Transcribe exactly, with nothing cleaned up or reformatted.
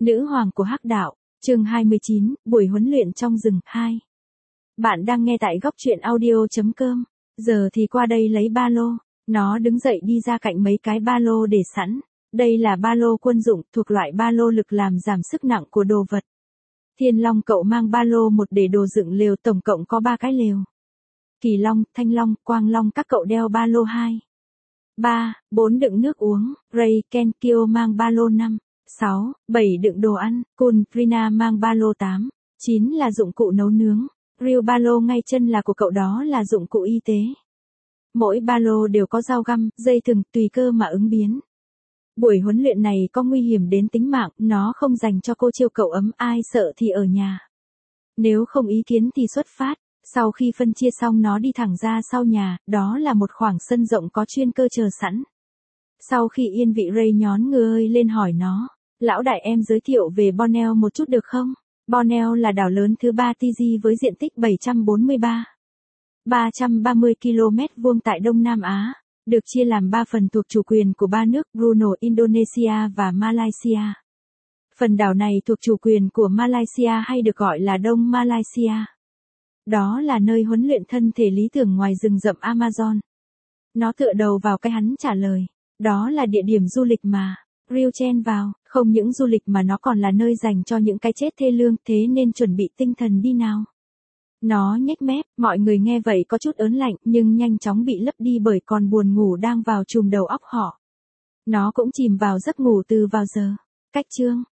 Nữ hoàng của hắc đạo, chương hai mươi chín, buổi huấn luyện trong rừng hai. Bạn đang nghe tại góc truyện audio.com. Giờ thì qua đây lấy ba lô. Nó đứng dậy đi ra cạnh mấy cái ba lô để sẵn. Đây là ba lô quân dụng, thuộc loại ba lô lực làm giảm sức nặng của đồ vật. Thiên Long cậu mang ba lô một để đồ dựng lều, tổng cộng có ba cái lều. Kỳ Long, Thanh Long, Quang Long các cậu đeo ba lô hai. ba, bốn đựng nước uống, Ray, Ken, Kyo mang ba lô năm. sáu, bảy đựng đồ ăn, Kun, Rina mang ba lô tám. chín là dụng cụ nấu nướng, Ryu ba lô ngay chân là của cậu, đó là dụng cụ y tế. Mỗi ba lô đều có dao găm, dây thừng, tùy cơ mà ứng biến. Buổi huấn luyện này có nguy hiểm đến tính mạng, nó không dành cho cô chiêu cậu ấm, ai sợ thì ở nhà. Nếu không ý kiến thì xuất phát. Sau khi phân chia xong nó đi thẳng ra sau nhà, đó là một khoảng sân rộng có chuyên cơ chờ sẵn. Sau khi yên vị, Ray nhón người lên hỏi nó, lão đại em giới thiệu về Borneo một chút được không? Borneo là đảo lớn thứ ba Fiji với diện tích bảy trăm bốn mươi ba phẩy ba trăm ba mươi ki lô mét vuông tại Đông Nam Á, được chia làm ba phần thuộc chủ quyền của ba nước Brunei, Indonesia và Malaysia. Phần đảo này thuộc chủ quyền của Malaysia hay được gọi là Đông Malaysia. Đó là nơi huấn luyện thân thể lý tưởng ngoài rừng rậm Amazon. Nó tựa đầu vào cái hắn trả lời. Đó là địa điểm du lịch mà. Ryu chen vào, không những du lịch mà nó còn là nơi dành cho những cái chết thê lương, thế nên chuẩn bị tinh thần đi nào. Nó nhếch mép, mọi người nghe vậy có chút ớn lạnh nhưng nhanh chóng bị lấp đi bởi còn buồn ngủ đang vào trùm đầu óc họ. Nó cũng chìm vào giấc ngủ từ vào giờ. Cách chương,